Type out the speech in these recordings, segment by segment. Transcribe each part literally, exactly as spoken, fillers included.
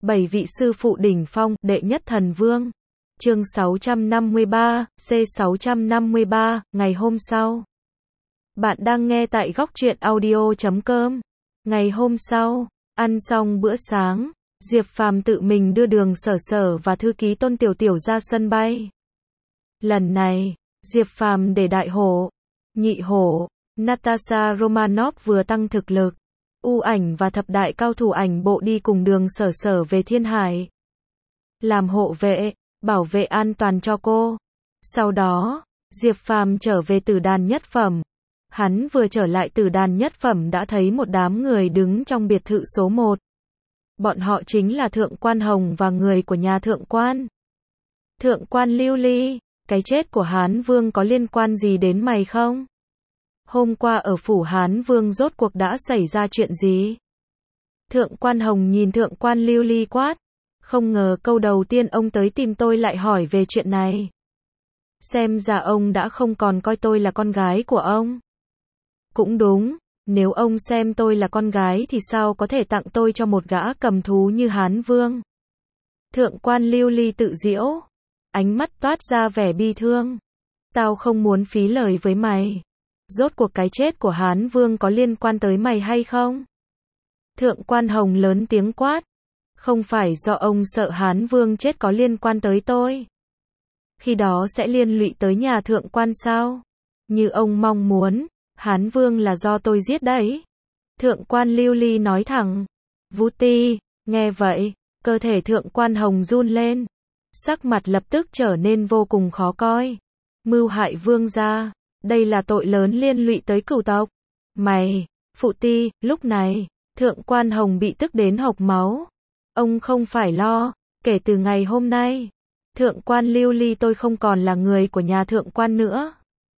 Bảy vị sư phụ đỉnh phong, đệ nhất thần vương. Chương sáu trăm năm mươi ba, C sáu trăm năm mươi ba, ngày hôm sau. Bạn đang nghe tại góc truyện audio chấm com. Ngày hôm sau, ăn xong bữa sáng, Diệp Phàm tự mình đưa Đường Sở Sở và thư ký Tôn Tiểu Tiểu ra sân bay. Lần này, Diệp Phàm để đại hổ, nhị hổ, Natasha Romanoff vừa tăng thực lực, U Ảnh và thập đại cao thủ ảnh bộ đi cùng Đường Sở Sở về Thiên Hải. Làm hộ vệ, bảo vệ an toàn cho cô. Sau đó, Diệp Phàm trở về Tử Đàn nhất phẩm. Hắn vừa trở lại Tử Đàn nhất phẩm đã thấy một đám người đứng trong biệt thự số một. Bọn họ chính là Thượng quan Hồng và người của nhà Thượng quan. Thượng quan Lưu Ly, cái chết của Hán Vương có liên quan gì đến mày không? Hôm qua ở phủ Hán Vương rốt cuộc đã xảy ra chuyện gì? Thượng quan Hồng nhìn Thượng quan Lưu Ly quát. Không ngờ câu đầu tiên ông tới tìm tôi lại hỏi về chuyện này. Xem ra ông đã không còn coi tôi là con gái của ông. Cũng đúng, nếu ông xem tôi là con gái thì sao có thể tặng tôi cho một gã cầm thú như Hán Vương? Thượng quan Lưu Ly tự giễu, ánh mắt toát ra vẻ bi thương. Tao không muốn phí lời với mày. Rốt cuộc cái chết của Hán Vương có liên quan tới mày hay không? Thượng quan Hồng lớn tiếng quát. Không phải do ông sợ Hán Vương chết có liên quan tới tôi. Khi đó sẽ liên lụy tới nhà Thượng quan sao? Như ông mong muốn, Hán Vương là do tôi giết đấy. Thượng quan Lưu Ly nói thẳng. Vũ Ti, nghe vậy, cơ thể Thượng quan Hồng run lên. Sắc mặt lập tức trở nên vô cùng khó coi. Mưu hại vương gia, đây là tội lớn liên lụy tới cửu tộc. Mày, Phụ Ti, lúc này, Thượng quan Hồng bị tức đến hộc máu. Ông không phải lo, kể từ ngày hôm nay, Thượng quan Lưu Ly tôi không còn là người của nhà Thượng quan nữa.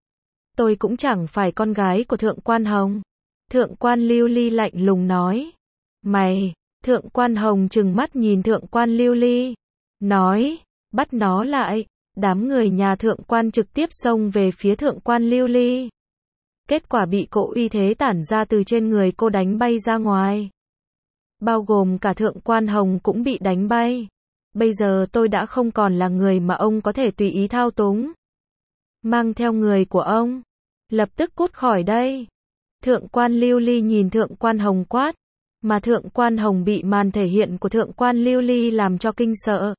Tôi cũng chẳng phải con gái của Thượng quan Hồng. Thượng quan Lưu Ly lạnh lùng nói. Mày, Thượng quan Hồng trừng mắt nhìn Thượng quan Lưu Ly. Nói, bắt nó lại. Đám người nhà Thượng quan trực tiếp xông về phía Thượng quan Lưu Ly. Kết quả bị cỗ uy thế tản ra từ trên người cô đánh bay ra ngoài. Bao gồm cả Thượng quan Hồng cũng bị đánh bay. Bây giờ tôi đã không còn là người mà ông có thể tùy ý thao túng. Mang theo người của ông. Lập tức cút khỏi đây. Thượng quan Lưu Ly nhìn Thượng quan Hồng quát. Mà Thượng quan Hồng bị màn thể hiện của Thượng quan Lưu Ly làm cho kinh sợ.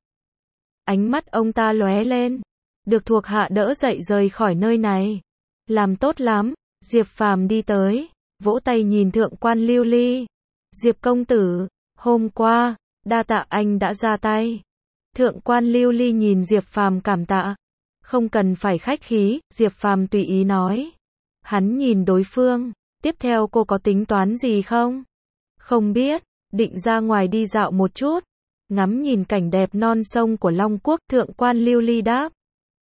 Ánh mắt ông ta lóe lên. Được thuộc hạ đỡ dậy rời khỏi nơi này. Làm tốt lắm. Diệp Phàm đi tới, vỗ tay nhìn Thượng quan Lưu Ly. Diệp công tử, hôm qua, đa tạ anh đã ra tay. Thượng quan Lưu Ly nhìn Diệp Phàm cảm tạ. Không cần phải khách khí, Diệp Phàm tùy ý nói. Hắn nhìn đối phương, tiếp theo cô có tính toán gì không? Không biết, định ra ngoài đi dạo một chút. Ngắm nhìn cảnh đẹp non sông của Long Quốc, Thượng quan Lưu Ly đáp.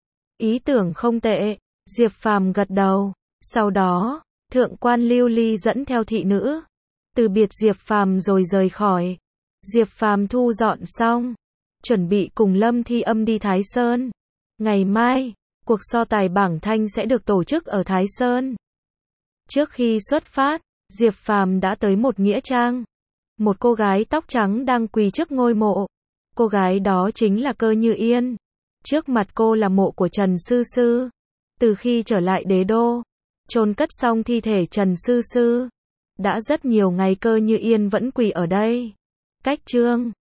Ý tưởng không tệ, Diệp Phàm gật đầu. Sau đó, Thượng quan Lưu Ly dẫn theo thị nữ. Từ biệt Diệp Phàm rồi rời khỏi. Diệp Phàm thu dọn xong, chuẩn bị cùng Lâm Thi Âm đi Thái Sơn. Ngày mai, cuộc so tài bảng thanh sẽ được tổ chức ở Thái Sơn. Trước khi xuất phát, Diệp Phàm đã tới một nghĩa trang. Một cô gái tóc trắng đang quỳ trước ngôi mộ. Cô gái đó chính là Cơ Như Yên. Trước mặt cô là mộ của Trần Sư Sư. Từ khi trở lại đế đô, chôn cất xong thi thể Trần Sư Sư, đã rất nhiều ngày Cơ Như Yên vẫn quỳ ở đây. Cách chương